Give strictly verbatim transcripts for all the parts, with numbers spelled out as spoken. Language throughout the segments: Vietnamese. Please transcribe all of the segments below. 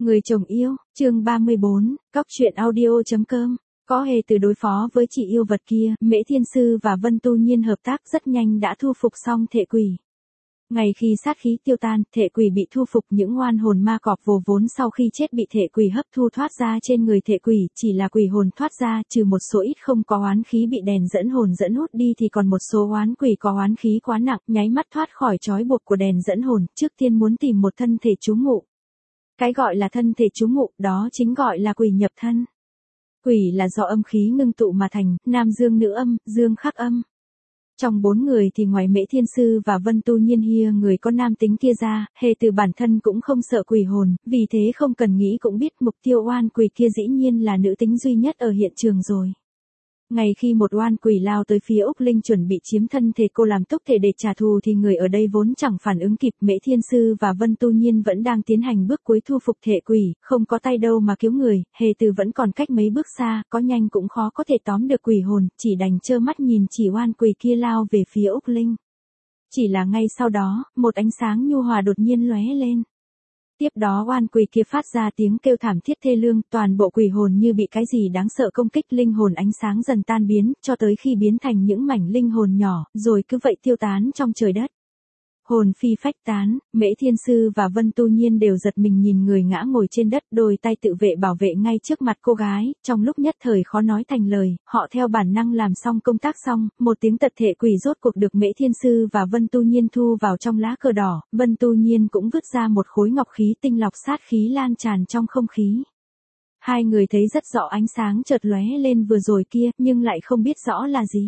Người chồng yêu, chương ba mươi bốn, cóc truyện audio.com. Có hề từ đối phó với chị yêu vật kia, Mễ Thiên Sư và Vân Tu Nhiên hợp tác rất nhanh đã thu phục xong thệ quỷ. Ngày khi sát khí tiêu tan, thệ quỷ bị thu phục, những oan hồn ma cọp vồ vốn sau khi chết bị thệ quỷ hấp thu thoát ra trên người thệ quỷ, chỉ là quỷ hồn thoát ra, trừ một số ít không có oán khí bị đèn dẫn hồn dẫn hút đi thì còn một số oán quỷ có oán khí quá nặng, nháy mắt thoát khỏi trói buộc của đèn dẫn hồn, trước tiên muốn tìm một thân thể trú ngụ. Cái gọi là thân thể trú ngụ, đó chính gọi là quỷ nhập thân. Quỷ là do âm khí ngưng tụ mà thành, nam dương nữ âm, dương khắc âm. Trong bốn người thì ngoài Mễ Thiên Sư và Vân Tu Nhiên hia người có nam tính kia ra, hề từ bản thân cũng không sợ quỷ hồn, vì thế không cần nghĩ cũng biết mục tiêu oan quỷ kia dĩ nhiên là nữ tính duy nhất ở hiện trường rồi. Ngày khi một oan quỷ lao tới phía Úc Linh chuẩn bị chiếm thân thể cô làm túc thể để trả thù thì người ở đây vốn chẳng phản ứng kịp, Mễ Thiên Sư và Vân Tu Nhiên vẫn đang tiến hành bước cuối thu phục thể quỷ, không có tay đâu mà cứu người, hề từ vẫn còn cách mấy bước xa, có nhanh cũng khó có thể tóm được quỷ hồn, chỉ đành trơ mắt nhìn chỉ oan quỷ kia lao về phía Úc Linh. Chỉ là ngay sau đó, một ánh sáng nhu hòa đột nhiên lóe lên. Tiếp đó oan quỷ kia phát ra tiếng kêu thảm thiết thê lương, toàn bộ quỷ hồn như bị cái gì đáng sợ công kích, linh hồn ánh sáng dần tan biến, cho tới khi biến thành những mảnh linh hồn nhỏ, rồi cứ vậy tiêu tán trong trời đất. Hồn phi phách tán, Mễ Thiên Sư và Vân Tu Nhiên đều giật mình nhìn người ngã ngồi trên đất, đôi tay tự vệ bảo vệ ngay trước mặt cô gái, trong lúc nhất thời khó nói thành lời, họ theo bản năng làm xong công tác xong, một tiếng tật thể quỷ rốt cuộc được Mễ Thiên Sư và Vân Tu Nhiên thu vào trong lá cờ đỏ, Vân Tu Nhiên cũng vứt ra một khối ngọc khí tinh lọc sát khí lan tràn trong không khí. Hai người thấy rất rõ ánh sáng chợt lóe lên vừa rồi kia, nhưng lại không biết rõ là gì.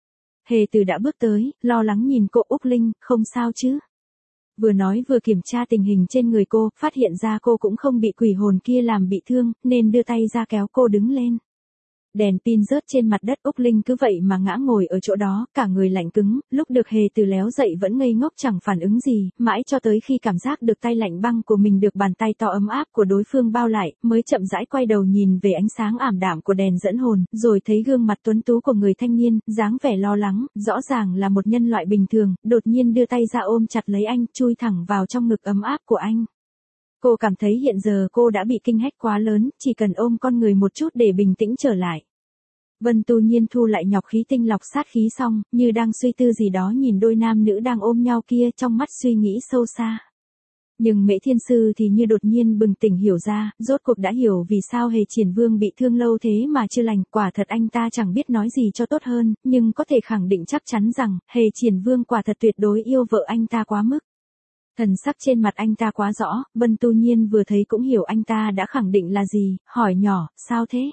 Hề từ đã bước tới, lo lắng nhìn cô. Úc Linh, không sao chứ? Vừa nói vừa kiểm tra tình hình trên người cô, phát hiện ra cô cũng không bị quỷ hồn kia làm bị thương, nên đưa tay ra kéo cô đứng lên. Đèn pin rớt trên mặt đất, Úc Linh cứ vậy mà ngã ngồi ở chỗ đó, cả người lạnh cứng, lúc được hề từ léo dậy vẫn ngây ngốc chẳng phản ứng gì, mãi cho tới khi cảm giác được tay lạnh băng của mình được bàn tay to ấm áp của đối phương bao lại, mới chậm rãi quay đầu nhìn về ánh sáng ảm đạm của đèn dẫn hồn, rồi thấy gương mặt tuấn tú của người thanh niên, dáng vẻ lo lắng, rõ ràng là một nhân loại bình thường, đột nhiên đưa tay ra ôm chặt lấy anh, chui thẳng vào trong ngực ấm áp của anh. Cô cảm thấy hiện giờ cô đã bị kinh hách quá lớn, chỉ cần ôm con người một chút để bình tĩnh trở lại. Vân Tu Nhiên thu lại nhọc khí tinh lọc sát khí xong, như đang suy tư gì đó nhìn đôi nam nữ đang ôm nhau kia, trong mắt suy nghĩ sâu xa. Nhưng Mễ Thiên Sư thì như đột nhiên bừng tỉnh hiểu ra, rốt cuộc đã hiểu vì sao Hề Triển Vương bị thương lâu thế mà chưa lành, quả thật anh ta chẳng biết nói gì cho tốt hơn, nhưng có thể khẳng định chắc chắn rằng, Hề Triển Vương quả thật tuyệt đối yêu vợ anh ta quá mức. Thần sắc trên mặt anh ta quá rõ, Vân Tu Nhiên vừa thấy cũng hiểu anh ta đã khẳng định là gì, hỏi nhỏ, sao thế?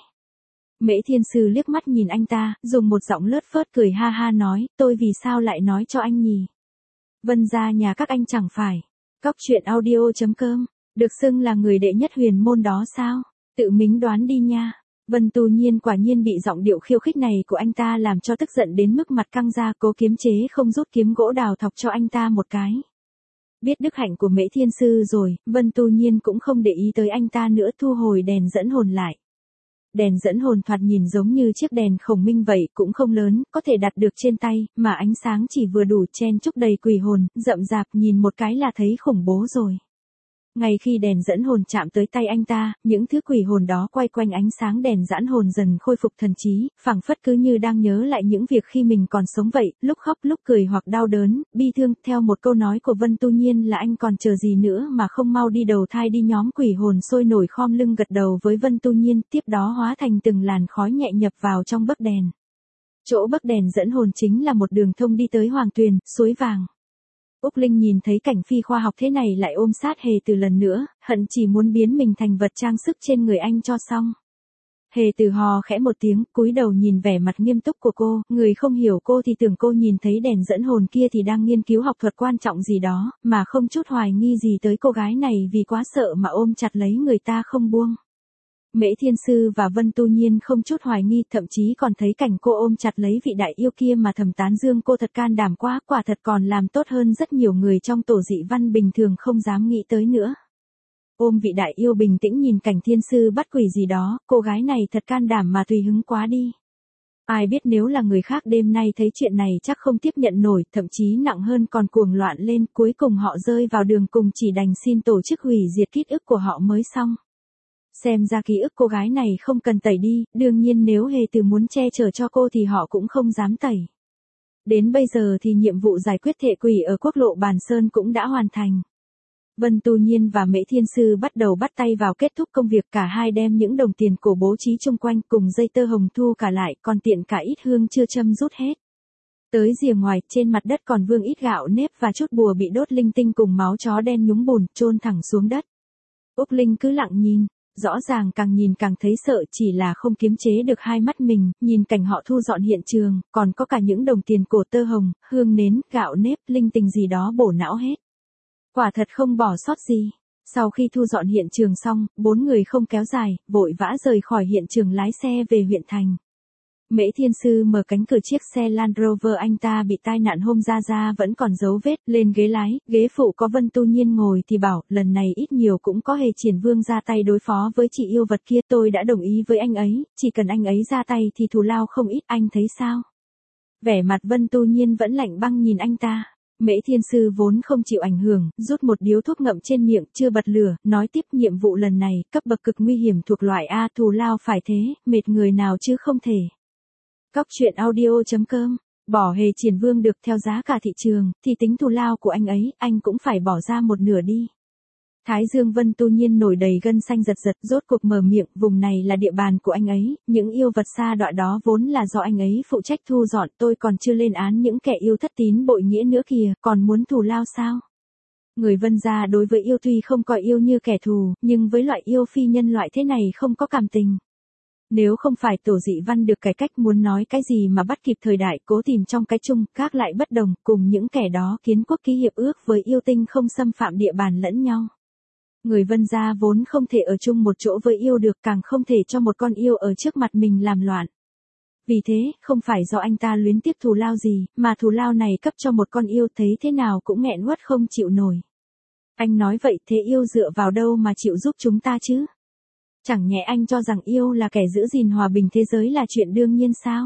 Mễ Thiên Sư liếc mắt nhìn anh ta, dùng một giọng lướt phớt cười ha ha nói, tôi vì sao lại nói cho anh nhỉ? Vân gia nhà các anh chẳng phải. Cóc truyện audio.com, được xưng là người đệ nhất huyền môn đó sao? Tự mình đoán đi nha. Vân Tu Nhiên quả nhiên bị giọng điệu khiêu khích này của anh ta làm cho tức giận đến mức mặt căng ra, cố kiềm chế không rút kiếm gỗ đào thọc cho anh ta một cái. Biết đức hạnh của Mễ Thiên Sư rồi, Vân Tu Nhiên cũng không để ý tới anh ta nữa, thu hồi đèn dẫn hồn lại. Đèn dẫn hồn thoạt nhìn giống như chiếc đèn khổng minh vậy, cũng không lớn, có thể đặt được trên tay, mà ánh sáng chỉ vừa đủ chen chúc đầy quỷ hồn, rậm rạp, nhìn một cái là thấy khủng bố rồi. Ngay khi đèn dẫn hồn chạm tới tay anh ta, những thứ quỷ hồn đó quay quanh ánh sáng đèn dẫn hồn dần khôi phục thần trí, phảng phất cứ như đang nhớ lại những việc khi mình còn sống vậy, lúc khóc lúc cười hoặc đau đớn, bi thương, theo một câu nói của Vân Tu Nhiên là anh còn chờ gì nữa mà không mau đi đầu thai đi. Nhóm quỷ hồn sôi nổi khom lưng gật đầu với Vân Tu Nhiên, tiếp đó hóa thành từng làn khói nhẹ nhập vào trong bấc đèn. Chỗ bấc đèn dẫn hồn chính là một đường thông đi tới Hoàng Tuyền, suối vàng. Úc Linh nhìn thấy cảnh phi khoa học thế này lại ôm sát Hề Từ lần nữa, hận chỉ muốn biến mình thành vật trang sức trên người anh cho xong. Hề Từ hò khẽ một tiếng, cúi đầu nhìn vẻ mặt nghiêm túc của cô, người không hiểu cô thì tưởng cô nhìn thấy đèn dẫn hồn kia thì đang nghiên cứu học thuật quan trọng gì đó, mà không chút hoài nghi gì tới cô gái này vì quá sợ mà ôm chặt lấy người ta không buông. Mễ Thiên Sư và Vân Tu Nhiên không chút hoài nghi, thậm chí còn thấy cảnh cô ôm chặt lấy vị đại yêu kia mà thầm tán dương cô thật can đảm quá, quả thật còn làm tốt hơn rất nhiều người trong tổ dị văn bình thường không dám nghĩ tới nữa. Ôm vị đại yêu bình tĩnh nhìn cảnh Thiên Sư bắt quỷ gì đó, cô gái này thật can đảm mà tùy hứng quá đi. Ai biết nếu là người khác đêm nay thấy chuyện này chắc không tiếp nhận nổi, thậm chí nặng hơn còn cuồng loạn lên, cuối cùng họ rơi vào đường cùng, chỉ đành xin tổ chức hủy diệt ký ức của họ mới xong. Xem ra ký ức cô gái này không cần tẩy đi, đương nhiên nếu Hề Từ muốn che chở cho cô thì họ cũng không dám tẩy. Đến bây giờ thì nhiệm vụ giải quyết thệ quỷ ở quốc lộ Bàn Sơn cũng đã hoàn thành. Vân Tu Nhiên và Mễ Thiên Sư bắt đầu bắt tay vào kết thúc công việc, cả hai đem những đồng tiền cổ bố trí chung quanh cùng dây tơ hồng thu cả lại, còn tiện cả ít hương chưa châm rút hết. Tới rìa ngoài, trên mặt đất còn vương ít gạo nếp và chút bùa bị đốt linh tinh cùng máu chó đen nhúng bùn, chôn thẳng xuống đất. Úc Linh cứ lặng nhìn, rõ ràng càng nhìn càng thấy sợ, chỉ là không kiềm chế được hai mắt mình, nhìn cảnh họ thu dọn hiện trường, còn có cả những đồng tiền cổ tơ hồng, hương nến, gạo nếp, linh tinh gì đó bổ não hết. Quả thật không bỏ sót gì. Sau khi thu dọn hiện trường xong, bốn người không kéo dài, vội vã rời khỏi hiện trường lái xe về huyện thành. Mễ Thiên Sư mở cánh cửa chiếc xe Land Rover anh ta bị tai nạn hôm ra ra vẫn còn dấu vết, lên ghế lái, ghế phụ có Vân Tu Nhiên ngồi thì bảo, lần này ít nhiều cũng có Hề Triển Vương ra tay đối phó với chị yêu vật kia, tôi đã đồng ý với anh ấy, chỉ cần anh ấy ra tay thì thù lao không ít, anh thấy sao? Vẻ mặt Vân Tu Nhiên vẫn lạnh băng nhìn anh ta. Mễ Thiên Sư vốn không chịu ảnh hưởng, rút một điếu thuốc ngậm trên miệng, chưa bật lửa, nói tiếp, nhiệm vụ lần này, cấp bậc cực nguy hiểm thuộc loại A, thù lao phải thế, mệt người nào chứ không thể. Cóc truyện audio chấm com, bỏ Hề Triển Vương được theo giá cả thị trường, thì tính thù lao của anh ấy, anh cũng phải bỏ ra một nửa đi. Thái dương Vân Tu Nhiên nổi đầy gân xanh giật giật, rốt cuộc mở miệng, vùng này là địa bàn của anh ấy, những yêu vật xa đọa đó vốn là do anh ấy phụ trách thu dọn, tôi còn chưa lên án những kẻ yêu thất tín bội nghĩa nữa kìa, còn muốn thù lao sao? Người Vân gia đối với yêu tuy không coi yêu như kẻ thù, nhưng với loại yêu phi nhân loại thế này không có cảm tình. Nếu không phải Tổ Dị Văn được cải cách, muốn nói cái gì mà bắt kịp thời đại, cố tìm trong cái chung, các lại bất đồng, cùng những kẻ đó kiến quốc ký hiệp ước với yêu tinh không xâm phạm địa bàn lẫn nhau. Người Vân gia vốn không thể ở chung một chỗ với yêu được, càng không thể cho một con yêu ở trước mặt mình làm loạn. Vì thế, không phải do anh ta luyến tiếc thù lao gì, mà thù lao này cấp cho một con yêu thấy thế nào cũng nghẹn uất không chịu nổi. Anh nói vậy thế yêu dựa vào đâu mà chịu giúp chúng ta chứ? Chẳng nhẽ anh cho rằng yêu là kẻ giữ gìn hòa bình thế giới là chuyện đương nhiên sao?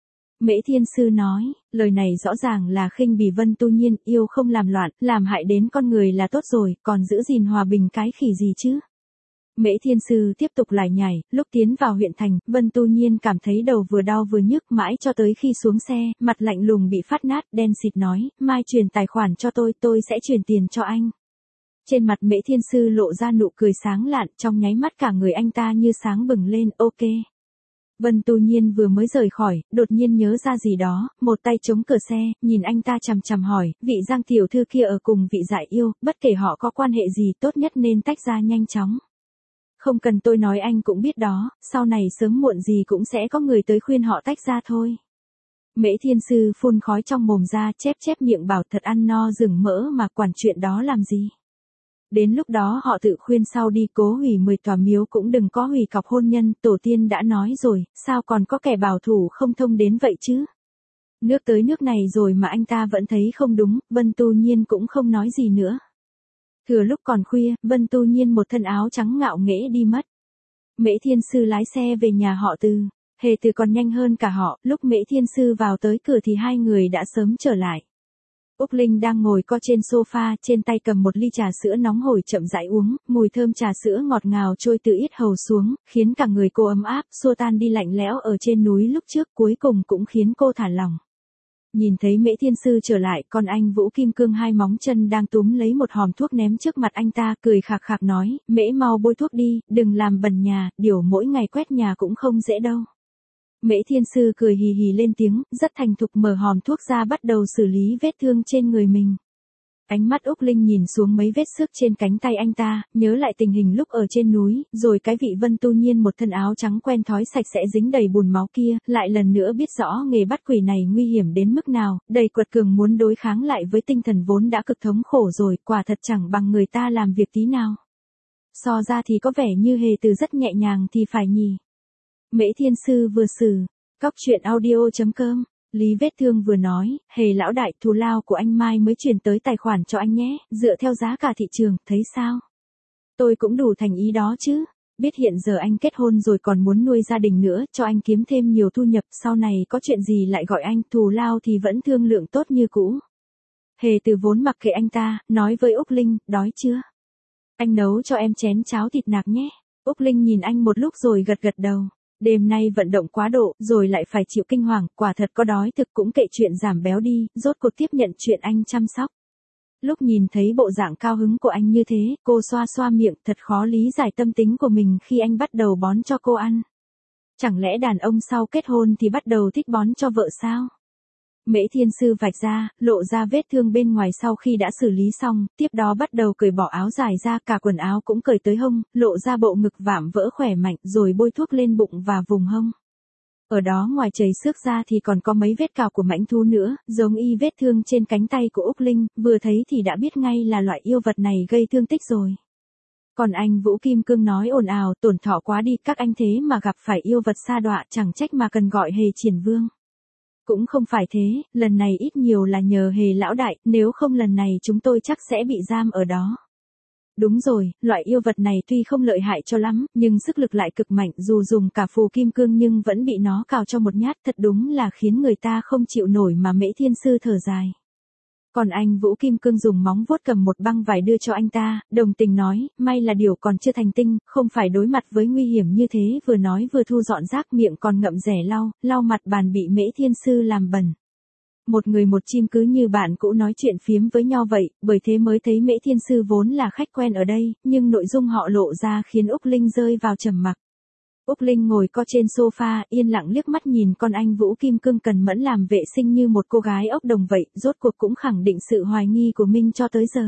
Mễ Thiên Sư nói, lời này rõ ràng là khinh bỉ Vân Tu Nhiên, yêu không làm loạn, làm hại đến con người là tốt rồi, còn giữ gìn hòa bình cái khỉ gì chứ? Mễ Thiên Sư tiếp tục lải nhải, lúc tiến vào huyện thành, Vân Tu Nhiên cảm thấy đầu vừa đau vừa nhức mãi cho tới khi xuống xe, mặt lạnh lùng bị phát nát, đen xịt nói, mai chuyển tài khoản cho tôi, tôi sẽ chuyển tiền cho anh. Trên mặt Mễ Thiên Sư lộ ra nụ cười sáng lạn, trong nháy mắt cả người anh ta như sáng bừng lên, ok. Vân Tu Nhiên vừa mới rời khỏi, đột nhiên nhớ ra gì đó, một tay chống cửa xe, nhìn anh ta chằm chằm hỏi, vị Giang tiểu thư kia ở cùng vị Dại yêu, bất kể họ có quan hệ gì tốt nhất nên tách ra nhanh chóng. Không cần tôi nói anh cũng biết đó, sau này sớm muộn gì cũng sẽ có người tới khuyên họ tách ra thôi. Mễ Thiên Sư phun khói trong mồm ra, chép chép miệng bảo thật ăn no rừng mỡ mà quản chuyện đó làm gì. Đến lúc đó họ tự khuyên sau đi, cố hủy mười tòa miếu cũng đừng có hủy cọc hôn nhân, tổ tiên đã nói rồi, sao còn có kẻ bảo thủ không thông đến vậy chứ? Nước tới nước này rồi mà anh ta vẫn thấy không đúng, Vân Tu Nhiên cũng không nói gì nữa. Thừa lúc còn khuya, Vân Tu Nhiên một thân áo trắng ngạo nghễ đi mất. Mễ Thiên Sư lái xe về nhà họ Từ, Hề Từ còn nhanh hơn cả họ, lúc Mễ Thiên Sư vào tới cửa thì hai người đã sớm trở lại. Úc Linh đang ngồi co trên sofa, trên tay cầm một ly trà sữa nóng hổi chậm rãi uống, mùi thơm trà sữa ngọt ngào trôi từ yết hầu xuống, khiến cả người cô ấm áp, xua tan đi lạnh lẽo ở trên núi lúc trước, cuối cùng cũng khiến cô thả lỏng. Nhìn thấy Mễ Thiên Sư trở lại, con anh Vũ Kim Cương hai móng chân đang túm lấy một hòm thuốc ném trước mặt anh ta, cười khạc khạc nói, Mễ mau bôi thuốc đi, đừng làm bẩn nhà, điều mỗi ngày quét nhà cũng không dễ đâu. Mễ Thiên Sư cười hì hì lên tiếng, rất thành thục mở hòm thuốc ra bắt đầu xử lý vết thương trên người mình. Ánh mắt Úc Linh nhìn xuống mấy vết xước trên cánh tay anh ta, nhớ lại tình hình lúc ở trên núi, rồi cái vị Vân Tu Nhiên một thân áo trắng quen thói sạch sẽ dính đầy bùn máu kia, lại lần nữa biết rõ nghề bắt quỷ này nguy hiểm đến mức nào, đầy quật cường muốn đối kháng lại với tinh thần vốn đã cực thống khổ rồi, quả thật chẳng bằng người ta làm việc tí nào. So ra thì có vẻ như Hề Từ rất nhẹ nhàng thì phải nhỉ. Mễ Thiên Sư vừa xử, cóc truyện audio chấm com, Lý Vết Thương vừa nói, Hề lão đại, thù lao của anh mai mới chuyển tới tài khoản cho anh nhé, dựa theo giá cả thị trường, thấy sao? Tôi cũng đủ thành ý đó chứ, biết hiện giờ anh kết hôn rồi còn muốn nuôi gia đình nữa, cho anh kiếm thêm nhiều thu nhập, sau này có chuyện gì lại gọi anh, thù lao thì vẫn thương lượng tốt như cũ. Hề Từ vốn mặc kệ anh ta, nói với Úc Linh, đói chưa? Anh nấu cho em chén cháo thịt nạc nhé. Úc Linh nhìn anh một lúc rồi gật gật đầu. Đêm nay vận động quá độ, rồi lại phải chịu kinh hoàng, quả thật có đói thực cũng kệ chuyện giảm béo đi, rốt cuộc tiếp nhận chuyện anh chăm sóc. Lúc nhìn thấy bộ dạng cao hứng của anh như thế, cô xoa xoa miệng, thật khó lý giải tâm tính của mình khi anh bắt đầu bón cho cô ăn. Chẳng lẽ đàn ông sau kết hôn thì bắt đầu thích bón cho vợ sao? Mễ Thiên Sư vạch ra, lộ ra vết thương bên ngoài sau khi đã xử lý xong, tiếp đó bắt đầu cởi bỏ áo dài ra, cả quần áo cũng cởi tới hông, lộ ra bộ ngực vạm vỡ khỏe mạnh, rồi bôi thuốc lên bụng và vùng hông. Ở đó ngoài chảy xước ra thì còn có mấy vết cào của mãnh thú nữa, giống y vết thương trên cánh tay của Úc Linh, vừa thấy thì đã biết ngay là loại yêu vật này gây thương tích rồi. Còn anh Vũ Kim Cương nói ồn ào, tổn thọ quá đi, các anh thế mà gặp phải yêu vật sa đọa, chẳng trách mà cần gọi Hề Triển Vương. Cũng không phải thế, lần này ít nhiều là nhờ Hề lão đại, nếu không lần này chúng tôi chắc sẽ bị giam ở đó. Đúng rồi, loại yêu vật này tuy không lợi hại cho lắm, nhưng sức lực lại cực mạnh, dù dùng cả phù kim cương nhưng vẫn bị nó cào cho một nhát, thật đúng là khiến người ta không chịu nổi mà Mễ Thiên Sư thở dài. Còn anh Vũ Kim Cương dùng móng vuốt cầm một băng vải đưa cho anh ta, đồng tình nói, may là điều còn chưa thành tinh, không phải đối mặt với nguy hiểm như thế, vừa nói vừa thu dọn rác, miệng còn ngậm rẻ lau, lau mặt bàn bị Mễ Thiên Sư làm bẩn. Một người một chim cứ như bạn cũ nói chuyện phiếm với nhau vậy, bởi thế mới thấy Mễ Thiên Sư vốn là khách quen ở đây, nhưng nội dung họ lộ ra khiến Úc Linh rơi vào trầm mặc. Úc Linh ngồi co trên sofa, yên lặng liếc mắt nhìn con anh Vũ Kim Cương cần mẫn làm vệ sinh như một cô gái ốc đồng vậy, rốt cuộc cũng khẳng định sự hoài nghi của mình cho tới giờ.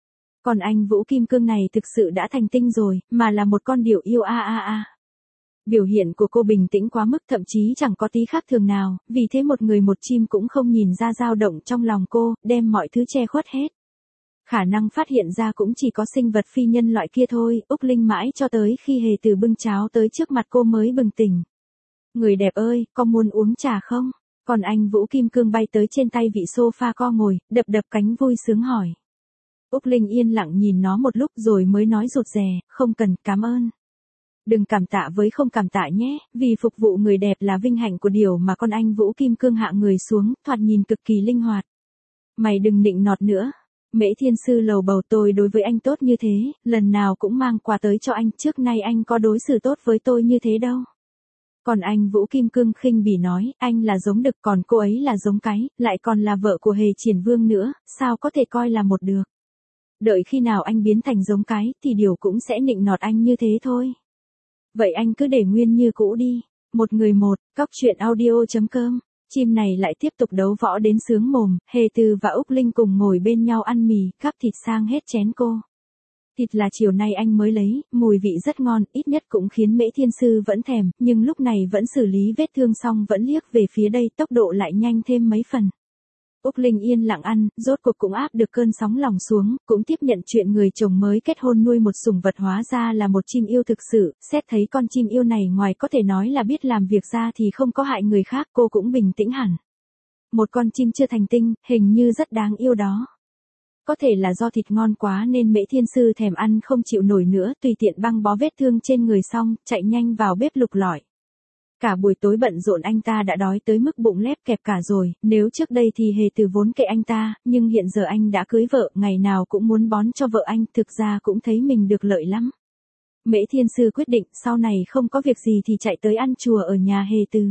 Còn anh Vũ Kim Cương này thực sự đã thành tinh rồi, mà là một con điểu yêu a a a. Biểu hiện của cô bình tĩnh quá mức, thậm chí chẳng có tí khác thường nào, vì thế một người một chim cũng không nhìn ra dao động trong lòng cô, đem mọi thứ che khuất hết. Khả năng phát hiện ra cũng chỉ có sinh vật phi nhân loại kia thôi, Úc Linh mãi cho tới khi Hề Từ bưng cháo tới trước mặt cô mới bừng tỉnh. Người đẹp ơi, có muốn uống trà không? Còn anh Vũ Kim Cương bay tới trên tay vị sofa co ngồi, đập đập cánh vui sướng hỏi. Úc Linh yên lặng nhìn nó một lúc rồi mới nói rụt rè, không cần, cảm ơn. Đừng cảm tạ với không cảm tạ nhé, vì phục vụ người đẹp là vinh hạnh của điều mà con anh Vũ Kim Cương hạ người xuống, thoạt nhìn cực kỳ linh hoạt. Mày đừng nịnh nọt nữa. Mễ Thiên Sư lầu bầu, tôi đối với anh tốt như thế, lần nào cũng mang quà tới cho anh, trước nay anh có đối xử tốt với tôi như thế đâu. Còn anh Vũ Kim Cương khinh bỉ nói, anh là giống đực, còn cô ấy là giống cái, lại còn là vợ của Hề Triển Vương nữa, sao có thể coi là một được. Đợi khi nào anh biến thành giống cái, thì điều cũng sẽ nịnh nọt anh như thế thôi. Vậy anh cứ để nguyên như cũ đi. Một người một, cóc truyện audio chấm com. Chim này lại tiếp tục đấu võ đến sướng mồm, Hề Từ và Úc Linh cùng ngồi bên nhau ăn mì, gắp thịt sang hết chén cô. Thịt là chiều nay anh mới lấy, mùi vị rất ngon, ít nhất cũng khiến Mễ Thiên Sư vẫn thèm, nhưng lúc này vẫn xử lý vết thương xong vẫn liếc về phía đây, tốc độ lại nhanh thêm mấy phần. Úc Linh yên lặng ăn, rốt cuộc cũng áp được cơn sóng lòng xuống, cũng tiếp nhận chuyện người chồng mới kết hôn nuôi một sủng vật hóa ra là một chim yêu thực sự, xét thấy con chim yêu này ngoài có thể nói là biết làm việc ra thì không có hại người khác, cô cũng bình tĩnh hẳn. Một con chim chưa thành tinh, hình như rất đáng yêu đó. Có thể là do thịt ngon quá nên Mễ Thiên Sư thèm ăn không chịu nổi nữa, tùy tiện băng bó vết thương trên người xong, chạy nhanh vào bếp lục lọi. Cả buổi tối bận rộn anh ta đã đói tới mức bụng lép kẹp cả rồi, nếu trước đây thì Hề Từ vốn kệ anh ta, nhưng hiện giờ anh đã cưới vợ, ngày nào cũng muốn bón cho vợ anh, thực ra cũng thấy mình được lợi lắm. Mễ Thiên Sư quyết định sau này không có việc gì thì chạy tới ăn chùa ở nhà Hề Từ.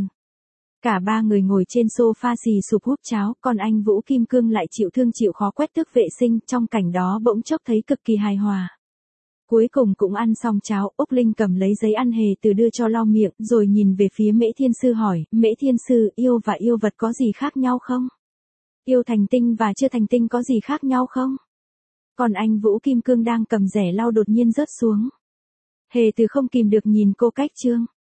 Cả ba người ngồi trên sofa xì sụp húp cháo, còn anh Vũ Kim Cương lại chịu thương chịu khó quét tước vệ sinh, trong cảnh đó bỗng chốc thấy cực kỳ hài hòa. Cuối cùng cũng ăn xong cháo, Úc Linh cầm lấy giấy ăn Hề Từ đưa cho lau miệng, rồi nhìn về phía Mễ Thiên Sư hỏi, Mễ Thiên Sư, yêu và yêu vật có gì khác nhau không? Yêu thành tinh và chưa thành tinh có gì khác nhau không? Còn anh Vũ Kim Cương đang cầm rẻ lau đột nhiên rớt xuống. Hề Từ không kìm được nhìn cô cách trương.